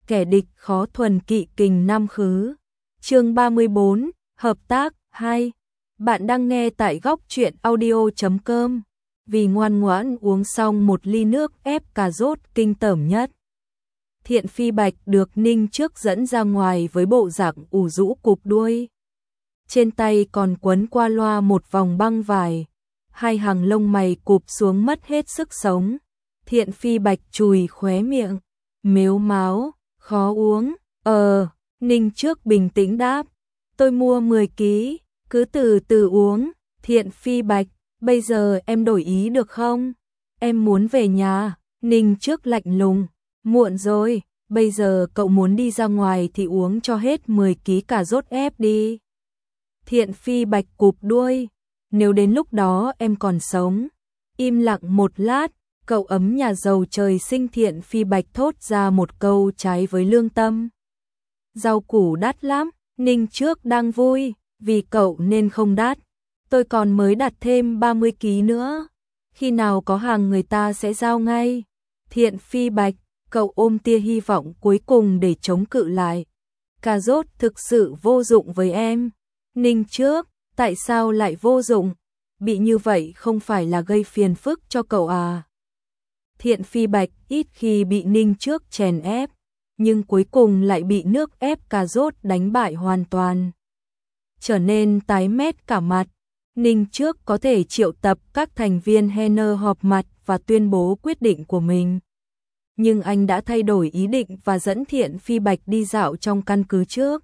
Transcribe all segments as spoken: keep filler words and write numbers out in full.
kẻ địch khó thuần kỵ kình năm khứ. Chương ba mươi bốn, hợp tác hai. Bạn đang nghe tại góc truyện audio chấm com. Vì ngoan ngoãn uống xong một ly nước ép cà rốt kinh tởm nhất, Thiện Phi Bạch được Ninh Trước dẫn ra ngoài với bộ dạng ủ rũ cụp đuôi. Trên tay còn quấn qua loa một vòng băng vải, hai hàng lông mày cụp xuống mất hết sức sống. Thiện Phi Bạch chùi khóe miệng, mếu máo, khó uống. Ờ, Ninh Trước bình tĩnh đáp, tôi mua mười ký, cứ từ từ uống. Thiện Phi Bạch, bây giờ em đổi ý được không? Em muốn về nhà. Ninh Trước lạnh lùng, muộn rồi, bây giờ cậu muốn đi ra ngoài thì uống cho hết mười ký cà rốt ép đi. Thiện Phi Bạch cụp đuôi, nếu đến lúc đó em còn sống. Im lặng một lát, cậu ấm nhà giàu trời sinh Thiện Phi Bạch thốt ra một câu trái với lương tâm. Rau củ đắt lắm. Ninh Trước đang vui, vì cậu nên không đắt. Tôi còn mới đặt thêm ba mươi ký nữa. Khi nào có hàng người ta sẽ giao ngay. Thiện Phi Bạch, cậu ôm tia hy vọng cuối cùng để chống cự lại. Cà rốt thực sự vô dụng với em. Ninh Trước, tại sao lại vô dụng? Bị như vậy không phải là gây phiền phức cho cậu à? Thiện Phi Bạch ít khi bị Ninh Trước chèn ép, nhưng cuối cùng lại bị nước ép cà rốt đánh bại hoàn toàn. Trở nên tái mét cả mặt, Ninh Trước có thể triệu tập các thành viên Henner họp mặt và tuyên bố quyết định của mình. Nhưng anh đã thay đổi ý định và dẫn Thiện Phi Bạch đi dạo trong căn cứ trước.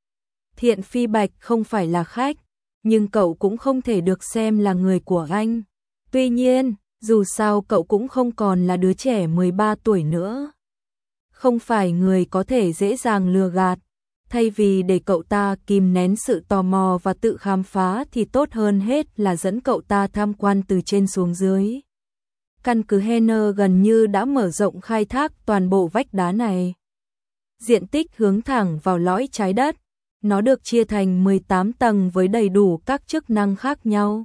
Thiện Phi Bạch không phải là khách, nhưng cậu cũng không thể được xem là người của anh. Tuy nhiên, dù sao cậu cũng không còn là đứa trẻ mười ba tuổi nữa. Không phải người có thể dễ dàng lừa gạt. Thay vì để cậu ta kìm nén sự tò mò và tự khám phá thì tốt hơn hết là dẫn cậu ta tham quan từ trên xuống dưới. Căn cứ Henner gần như đã mở rộng khai thác toàn bộ vách đá này. Diện tích hướng thẳng vào lõi trái đất. Nó được chia thành mười tám tầng với đầy đủ các chức năng khác nhau.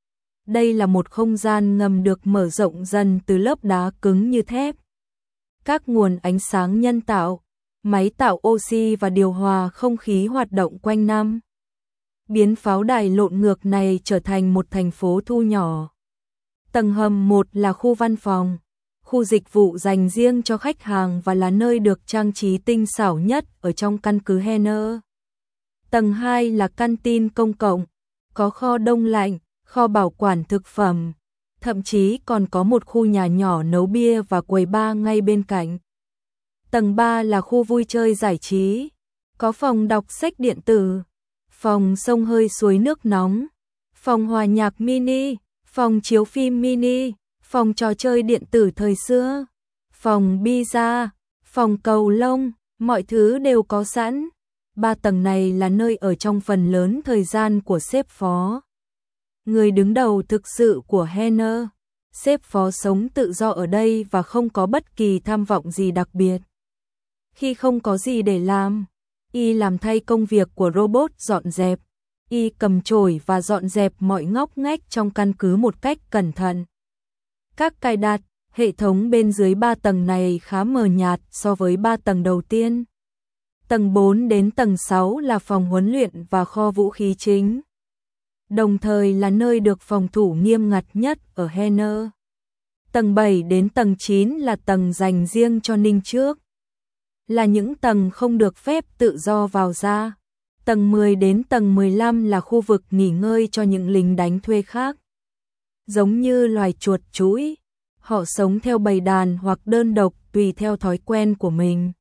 Đây là một không gian ngầm được mở rộng dần từ lớp đá cứng như thép. Các nguồn ánh sáng nhân tạo, máy tạo oxy và điều hòa không khí hoạt động quanh năm. Biến pháo đài lộn ngược này trở thành một thành phố thu nhỏ. Tầng hầm một là khu văn phòng, khu dịch vụ dành riêng cho khách hàng và là nơi được trang trí tinh xảo nhất ở trong căn cứ Henner. Tầng hai là canteen công cộng, có kho đông lạnh, kho bảo quản thực phẩm, thậm chí còn có một khu nhà nhỏ nấu bia và quầy bar ngay bên cạnh. Tầng ba là khu vui chơi giải trí, có phòng đọc sách điện tử, phòng xông hơi suối nước nóng, phòng hòa nhạc mini, phòng chiếu phim mini, phòng trò chơi điện tử thời xưa, phòng pizza, phòng cầu lông, mọi thứ đều có sẵn. Ba tầng này là nơi ở trong phần lớn thời gian của sếp phó. Người đứng đầu thực sự của Henner. Sếp phó sống tự do ở đây và không có bất kỳ tham vọng gì đặc biệt. Khi không có gì để làm, y làm thay công việc của robot dọn dẹp. Y cầm chổi và dọn dẹp mọi ngóc ngách trong căn cứ một cách cẩn thận. Các cài đặt, hệ thống bên dưới ba tầng này khá mờ nhạt so với ba tầng đầu tiên. Tầng bốn đến tầng sáu là phòng huấn luyện và kho vũ khí chính. Đồng thời là nơi được phòng thủ nghiêm ngặt nhất ở Henner. Tầng bảy đến tầng chín là tầng dành riêng cho Ninh Trước. Là những tầng không được phép tự do vào ra. Tầng mười đến tầng mười lăm là khu vực nghỉ ngơi cho những lính đánh thuê khác. Giống như loài chuột chũi, họ sống theo bầy đàn hoặc đơn độc tùy theo thói quen của mình.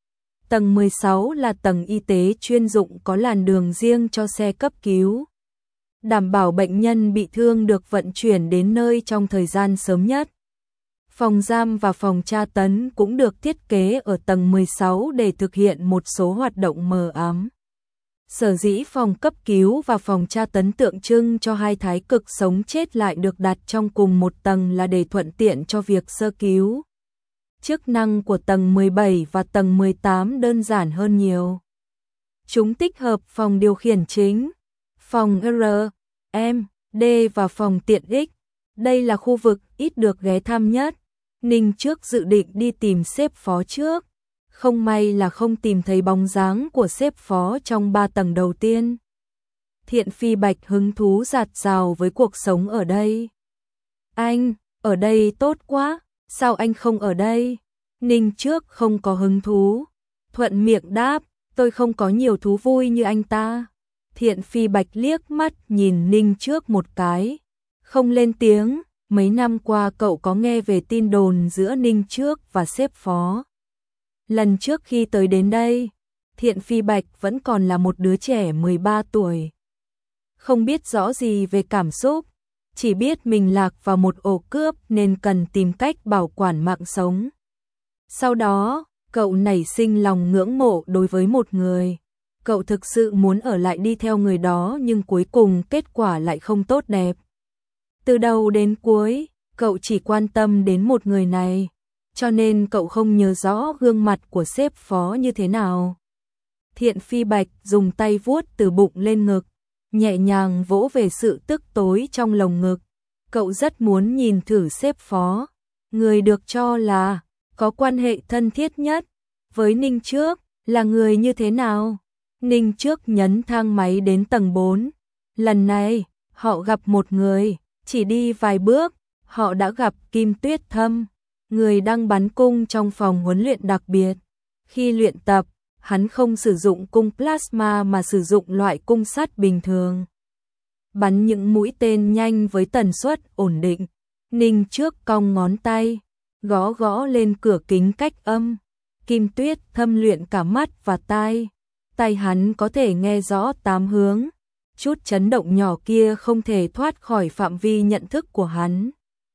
Tầng mười sáu là tầng y tế chuyên dụng có làn đường riêng cho xe cấp cứu. Đảm bảo bệnh nhân bị thương được vận chuyển đến nơi trong thời gian sớm nhất. Phòng giam và phòng tra tấn cũng được thiết kế ở tầng mười sáu để thực hiện một số hoạt động mờ ám. Sở dĩ phòng cấp cứu và phòng tra tấn tượng trưng cho hai thái cực sống chết lại được đặt trong cùng một tầng là để thuận tiện cho việc sơ cứu. Chức năng của tầng mười bảy và tầng mười tám đơn giản hơn nhiều. Chúng tích hợp phòng điều khiển chính, phòng R, M, D và phòng tiện ích. Đây là khu vực ít được ghé thăm nhất. Ninh Trước dự định đi tìm sếp phó trước. Không may là không tìm thấy bóng dáng của sếp phó trong ba tầng đầu tiên. Thiện Phi Bạch hứng thú dạt dào với cuộc sống ở đây. Anh, ở đây tốt quá, sao anh không ở đây? Ninh Trước không có hứng thú. Thuận miệng đáp, tôi không có nhiều thú vui như anh ta. Thiện Phi Bạch liếc mắt nhìn Ninh Trước một cái, không lên tiếng. Mấy năm qua cậu có nghe về tin đồn giữa Ninh Trước và sếp phó. Lần trước khi tới đến đây, Thiện Phi Bạch vẫn còn là một đứa trẻ mười ba tuổi. Không biết rõ gì về cảm xúc, chỉ biết mình lạc vào một ổ cướp nên cần tìm cách bảo quản mạng sống. Sau đó, cậu nảy sinh lòng ngưỡng mộ đối với một người. Cậu thực sự muốn ở lại đi theo người đó nhưng cuối cùng kết quả lại không tốt đẹp. Từ đầu đến cuối, cậu chỉ quan tâm đến một người này, cho nên cậu không nhớ rõ gương mặt của sếp phó như thế nào. Thiện Phi Bạch dùng tay vuốt từ bụng lên ngực, nhẹ nhàng vỗ về sự tức tối trong lồng ngực. Cậu rất muốn nhìn thử sếp phó, người được cho là có quan hệ thân thiết nhất với Ninh Trước, là người như thế nào. Ninh Trước nhấn thang máy đến tầng bốn. Lần này, họ gặp một người, chỉ đi vài bước, họ đã gặp Kim Tuyết Thâm, người đang bắn cung trong phòng huấn luyện đặc biệt. Khi luyện tập, hắn không sử dụng cung plasma mà sử dụng loại cung sắt bình thường. Bắn những mũi tên nhanh với tần suất ổn định. Ninh Trước cong ngón tay, gõ gõ lên cửa kính cách âm. Kim Tuyết Thâm luyện cả mắt và tai. Tai hắn có thể nghe rõ tám hướng. Chút chấn động nhỏ kia không thể thoát khỏi phạm vi nhận thức của hắn.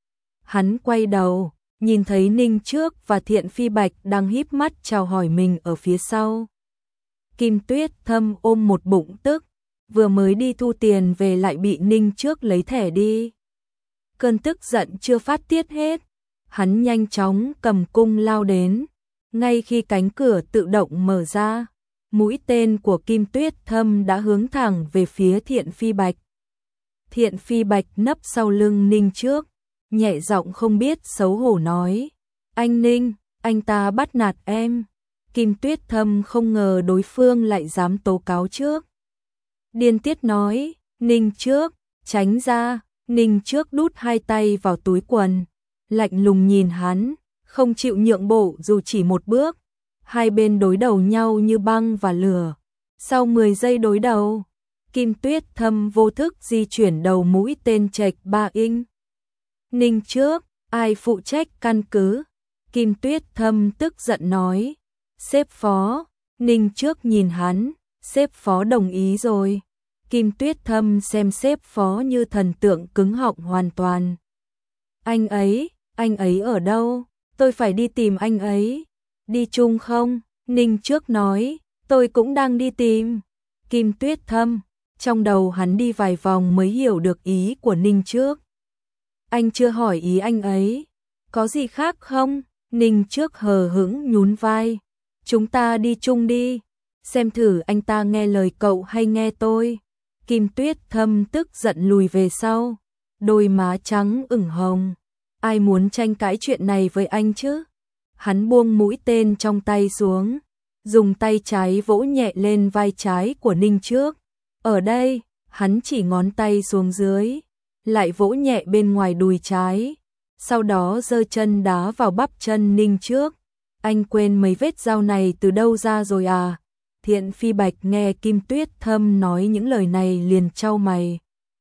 Hắn quay đầu, nhìn thấy Ninh Trước và Thiện Phi Bạch đang híp mắt chào hỏi mình ở phía sau. Kim Tuyết Thâm ôm một bụng tức, vừa mới đi thu tiền về lại bị Ninh Trước lấy thẻ đi. Cơn tức giận chưa phát tiết hết, hắn nhanh chóng cầm cung lao đến. Ngay khi cánh cửa tự động mở ra, mũi tên của Kim Tuyết Thâm đã hướng thẳng về phía Thiện Phi Bạch. Thiện Phi Bạch nấp sau lưng Ninh Trước, nhẹ giọng không biết xấu hổ nói: "Anh Ninh, anh ta bắt nạt em." Kim Tuyết Thâm không ngờ đối phương lại dám tố cáo trước. Điên tiết nói: "Ninh Trước, tránh ra." Ninh Trước đút hai tay vào túi quần, lạnh lùng nhìn hắn, không chịu nhượng bộ dù chỉ một bước. Hai bên đối đầu nhau như băng và lửa. Sau mười giây đối đầu, Kim Tuyết Thâm vô thức di chuyển đầu mũi tên chệch ba inch. Ninh Trước, ai phụ trách căn cứ? Kim Tuyết Thâm tức giận nói. Sếp phó. Ninh Trước nhìn hắn, sếp phó đồng ý rồi. Kim Tuyết Thâm xem sếp phó như thần tượng cứng họng hoàn toàn. Anh ấy, anh ấy ở đâu? Tôi phải đi tìm anh ấy. Đi chung không? Ninh Trước nói, tôi cũng đang đi tìm. Kim Tuyết Thâm, trong đầu hắn đi vài vòng mới hiểu được ý của Ninh Trước. Anh chưa hỏi ý anh ấy. Có gì khác không? Ninh Trước hờ hững nhún vai. Chúng ta đi chung đi. Xem thử anh ta nghe lời cậu hay nghe tôi. Kim Tuyết Thâm tức giận lùi về sau. Đôi má trắng ửng hồng. Ai muốn tranh cãi chuyện này với anh chứ? Hắn buông mũi tên trong tay xuống, dùng tay trái vỗ nhẹ lên vai trái của Ninh Trước. Ở đây, hắn chỉ ngón tay xuống dưới, lại vỗ nhẹ bên ngoài đùi trái, sau đó giơ chân đá vào bắp chân Ninh Trước. Anh quên mấy vết dao này từ đâu ra rồi à? Thiện Phi Bạch nghe Kim Tuyết Thâm nói những lời này liền chau mày.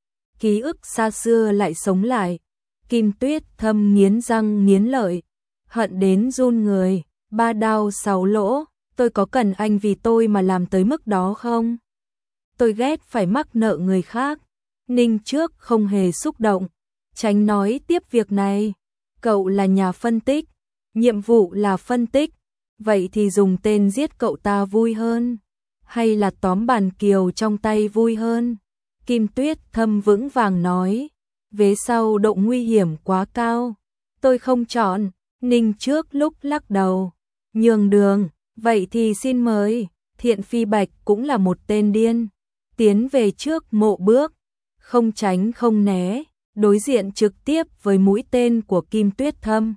Ký ức xa xưa lại sống lại. Kim Tuyết Thâm nghiến răng nghiến lợi, hận đến run người. Ba đao sáu lỗ, tôi có cần anh vì tôi mà làm tới mức đó không? Tôi ghét phải mắc nợ người khác. Ninh Trước không hề xúc động, tránh nói tiếp việc này. Cậu là nhà phân tích, nhiệm vụ là phân tích, vậy thì dùng tên giết cậu ta vui hơn, hay là tóm bàn kiều trong tay vui hơn? Kim Tuyết Thâm vững vàng nói, vế sau độ nguy hiểm quá cao, tôi không chọn. Ninh Trước lúc lắc đầu, nhường đường, vậy thì xin mời. Thiện Phi Bạch cũng là một tên điên, tiến về trước mộ bước, không tránh không né, đối diện trực tiếp với mũi tên của Kim Tuyết Thâm.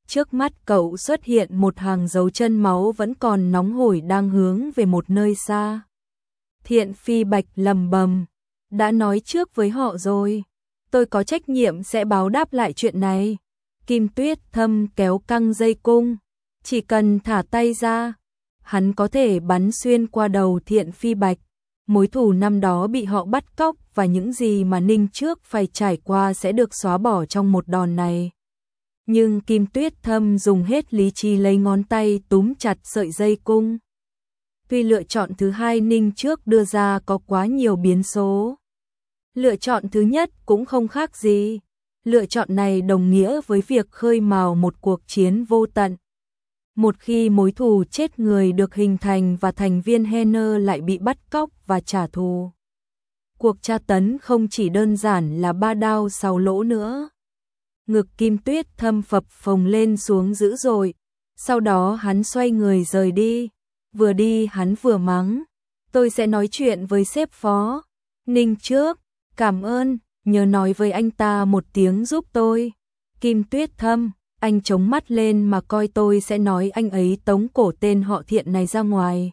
Trước mắt cậu xuất hiện một hàng dấu chân máu vẫn còn nóng hổi đang hướng về một nơi xa. Thiện Phi Bạch lầm bầm, đã nói trước với họ rồi, tôi có trách nhiệm sẽ báo đáp lại chuyện này. Kim Tuyết Thâm kéo căng dây cung, chỉ cần thả tay ra, hắn có thể bắn xuyên qua đầu Thiện Phi Bạch. Mối thù năm đó bị họ bắt cóc và những gì mà Ninh trước phải trải qua sẽ được xóa bỏ trong một đòn này. Nhưng Kim Tuyết Thâm dùng hết lý trí lấy ngón tay túm chặt sợi dây cung. Tuy lựa chọn thứ hai Ninh trước đưa ra có quá nhiều biến số, lựa chọn thứ nhất cũng không khác gì. Lựa chọn này đồng nghĩa với việc khơi mào một cuộc chiến vô tận. Một khi mối thù chết người được hình thành và thành viên Henner lại bị bắt cóc và trả thù, cuộc tra tấn không chỉ đơn giản là ba đao sáu lỗ nữa. Ngực Kim Tuyết Thâm phập phồng lên xuống dữ dội, sau đó hắn xoay người rời đi. Vừa đi hắn vừa mắng, tôi sẽ nói chuyện với sếp phó. Ninh trước, cảm ơn, nhớ nói với anh ta một tiếng giúp tôi. Kim Tuyết Thâm, anh chống mắt lên mà coi tôi sẽ nói anh ấy tống cổ tên họ Thiện này ra ngoài.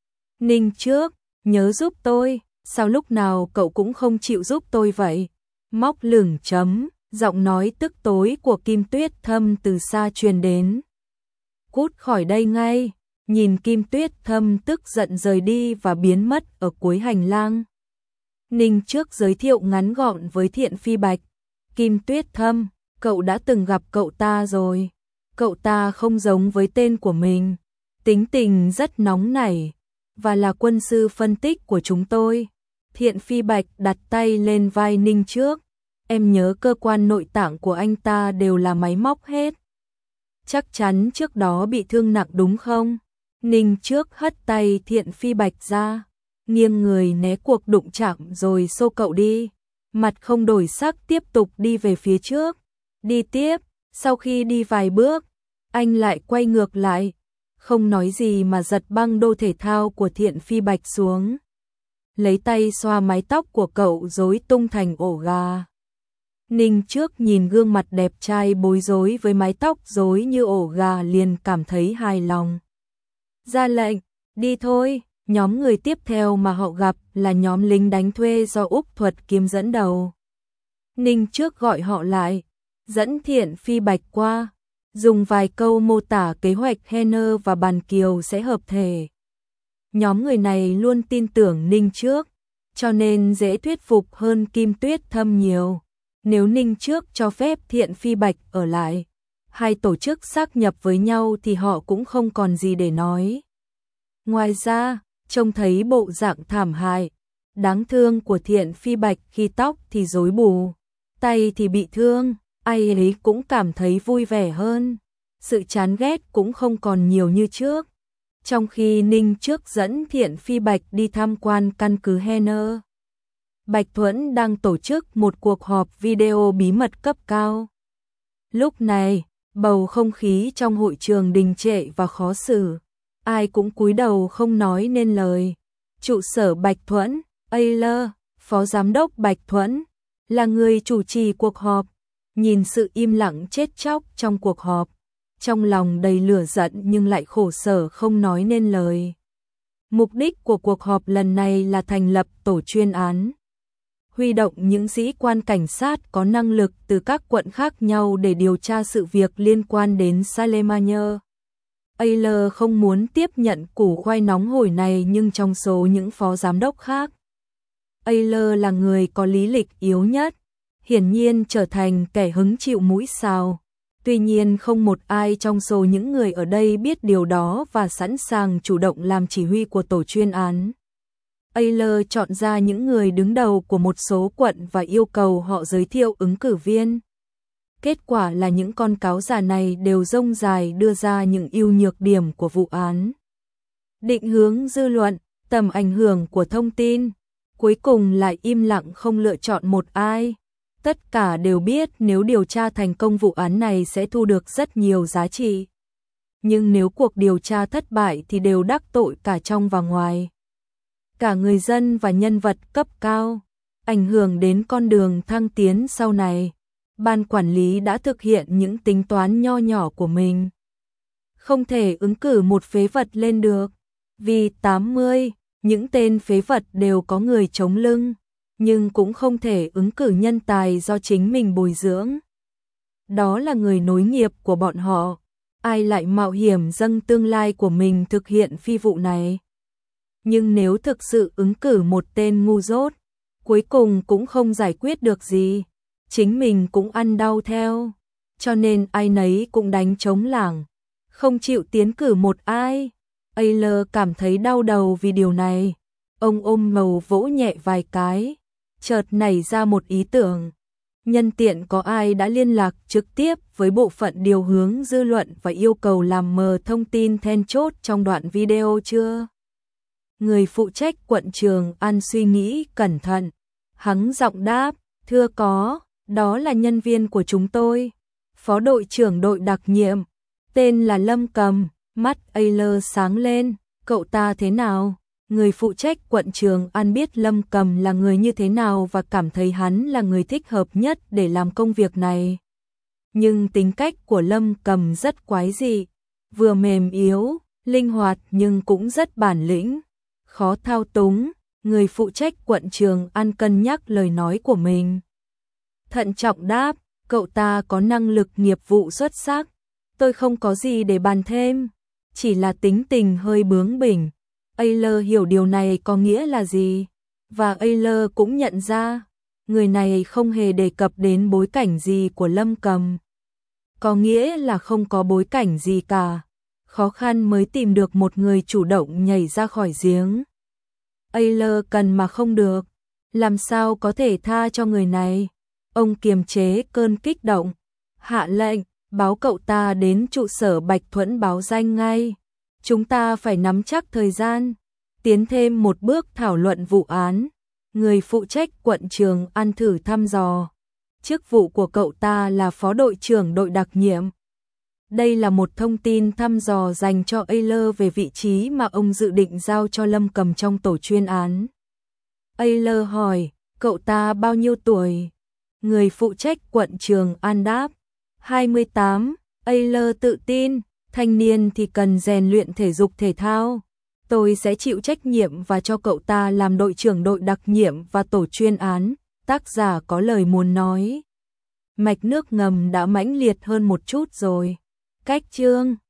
Ninh trước, nhớ giúp tôi, sao lúc nào cậu cũng không chịu giúp tôi vậy? Móc lửng chấm, giọng nói tức tối của Kim Tuyết Thâm từ xa truyền đến. Cút khỏi đây ngay. Nhìn Kim Tuyết Thâm tức giận rời đi và biến mất ở cuối hành lang, Ninh trước giới thiệu ngắn gọn với Thiện Phi Bạch. Kim Tuyết Thâm, cậu đã từng gặp cậu ta rồi. Cậu ta không giống với tên của mình, tính tình rất nóng nảy và là quân sư phân tích của chúng tôi. Thiện Phi Bạch đặt tay lên vai Ninh trước. Em nhớ cơ quan nội tạng của anh ta đều là máy móc hết. Chắc chắn trước đó bị thương nặng đúng không? Ninh trước hất tay Thiện Phi Bạch ra, nghiêng người né cuộc đụng chạm rồi xô cậu đi. Mặt không đổi sắc tiếp tục đi về phía trước. Đi tiếp, sau khi đi vài bước, anh lại quay ngược lại, không nói gì mà giật băng đô thể thao của Thiện Phi Bạch xuống. Lấy tay xoa mái tóc của cậu rối tung thành ổ gà. Ninh trước nhìn gương mặt đẹp trai bối rối với mái tóc rối như ổ gà liền cảm thấy hài lòng. Ra lệnh, đi thôi. Nhóm người tiếp theo mà họ gặp là nhóm lính đánh thuê do Úc Thuật Kiếm dẫn đầu. Ninh trước gọi họ lại, dẫn Thiện Phi Bạch qua, dùng vài câu mô tả kế hoạch Henner và Bàn Kiều sẽ hợp thể. Nhóm người này luôn tin tưởng Ninh trước, cho nên dễ thuyết phục hơn Kim Tuyết Thâm nhiều. Nếu Ninh trước cho phép Thiện Phi Bạch ở lại, hai tổ chức xác nhập với nhau thì họ cũng không còn gì để nói. Ngoài ra, trông thấy bộ dạng thảm hại, đáng thương của Thiện Phi Bạch khi tóc thì rối bù, tay thì bị thương, ai ấy cũng cảm thấy vui vẻ hơn. Sự chán ghét cũng không còn nhiều như trước. Trong khi Ninh trước dẫn Thiện Phi Bạch đi tham quan căn cứ Henner, Bạch Thuẫn đang tổ chức một cuộc họp video bí mật cấp cao. Lúc này, bầu không khí trong hội trường đình trệ và khó xử. Ai cũng cúi đầu không nói nên lời. Trụ sở Bạch Thuẫn, Ayler, Phó Giám đốc Bạch Thuẫn, là người chủ trì cuộc họp. Nhìn sự im lặng chết chóc trong cuộc họp, trong lòng đầy lửa giận nhưng lại khổ sở không nói nên lời. Mục đích của cuộc họp lần này là thành lập tổ chuyên án, huy động những sĩ quan cảnh sát có năng lực từ các quận khác nhau để điều tra sự việc liên quan đến Salemania. Ayler không muốn tiếp nhận củ khoai nóng hổi này, nhưng trong số những phó giám đốc khác, Ayler là người có lý lịch yếu nhất, hiển nhiên trở thành kẻ hứng chịu mũi xào. Tuy nhiên không một ai trong số những người ở đây biết điều đó và sẵn sàng chủ động làm chỉ huy của tổ chuyên án. Ayler chọn ra những người đứng đầu của một số quận và yêu cầu họ giới thiệu ứng cử viên. Kết quả là những con cáo già này đều rông dài đưa ra những ưu nhược điểm của vụ án, định hướng dư luận, tầm ảnh hưởng của thông tin, cuối cùng lại im lặng không lựa chọn một ai. Tất cả đều biết nếu điều tra thành công vụ án này sẽ thu được rất nhiều giá trị. Nhưng nếu cuộc điều tra thất bại thì đều đắc tội cả trong và ngoài, cả người dân và nhân vật cấp cao, ảnh hưởng đến con đường thăng tiến sau này. ban quản lý đã thực hiện những tính toán nho nhỏ của mình. Không thể ứng cử một phế vật lên được, vì tám mươi, những tên phế vật đều có người chống lưng, nhưng cũng không thể ứng cử nhân tài do chính mình bồi dưỡng. Đó là người nối nghiệp của bọn họ, ai lại mạo hiểm dâng tương lai của mình thực hiện phi vụ này. Nhưng nếu thực sự ứng cử một tên ngu dốt, cuối cùng cũng không giải quyết được gì, chính mình cũng ăn đau theo, cho nên ai nấy cũng đánh trống lảng, không chịu tiến cử một ai. Ayler cảm thấy đau đầu vì điều này, ông ôm màu vỗ nhẹ vài cái, chợt nảy ra một ý tưởng. Nhân tiện có ai đã liên lạc trực tiếp với bộ phận điều hướng dư luận và yêu cầu làm mờ thông tin then chốt trong đoạn video chưa? Người phụ trách quận Trường An suy nghĩ cẩn thận, hắng giọng đáp, thưa có, đó là nhân viên của chúng tôi, phó đội trưởng đội đặc nhiệm, tên là Lâm Cầm. Mắt Ayler sáng lên, cậu ta thế nào? Người phụ trách quận Trường An biết Lâm Cầm là người như thế nào và cảm thấy hắn là người thích hợp nhất để làm công việc này. Nhưng tính cách của Lâm Cầm rất quái dị, vừa mềm yếu, linh hoạt nhưng cũng rất bản lĩnh, khó thao túng. Người phụ trách quận Trường An cân nhắc lời nói của mình. Thận trọng đáp, cậu ta có năng lực nghiệp vụ xuất sắc, tôi không có gì để bàn thêm, chỉ là tính tình hơi bướng bỉnh. Ayler hiểu điều này có nghĩa là gì, và Ayler cũng nhận ra, người này không hề đề cập đến bối cảnh gì của Lâm Cầm. Có nghĩa là không có bối cảnh gì cả, khó khăn mới tìm được một người chủ động nhảy ra khỏi giếng. Ayler cần mà không được, làm sao có thể tha cho người này. Ông kiềm chế cơn kích động, hạ lệnh, báo cậu ta đến trụ sở Bạch Thuẫn báo danh ngay. Chúng ta phải nắm chắc thời gian, tiến thêm một bước thảo luận vụ án. Người phụ trách quận Trường An thử thăm dò. Chức vụ của cậu ta là phó đội trưởng đội đặc nhiệm. Đây là một thông tin thăm dò dành cho Ayler về vị trí mà ông dự định giao cho Lâm Cầm trong tổ chuyên án. Ayler hỏi, cậu ta bao nhiêu tuổi? Người phụ trách quận Trường An đáp, hai mươi tám. Ayler tự tin, thanh niên thì cần rèn luyện thể dục thể thao. Tôi sẽ chịu trách nhiệm và cho cậu ta làm đội trưởng đội đặc nhiệm và tổ chuyên án. Tác giả có lời muốn nói. Mạch nước ngầm đã mãnh liệt hơn một chút rồi. Cách chương